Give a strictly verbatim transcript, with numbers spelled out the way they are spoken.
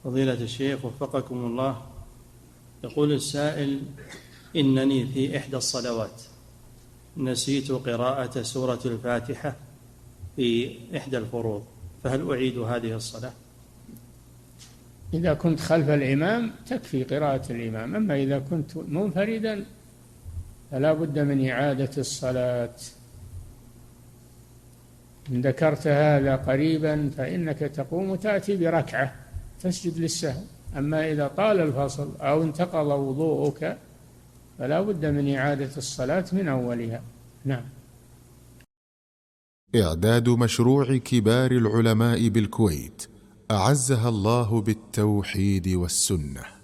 فضيلة الشيخ وفقكم الله، يقول السائل: إنني في إحدى الصلوات نسيت قراءة سورة الفاتحة في إحدى الفروض، فهل أعيد هذه الصلاة؟ إذا كنت خلف الإمام تكفي قراءة الإمام، أما إذا كنت منفردا فلا بد من إعادة الصلاة. إن ذكرت هذا قريبا فإنك تقوم تأتي بركعة تسجد للسهو، أما إذا طال الفصل أو انتقض وضوءك فلا بد من إعادة الصلاة من أولها. نعم. إعداد مشروع كبار العلماء بالكويت أعزها الله بالتوحيد والسنة.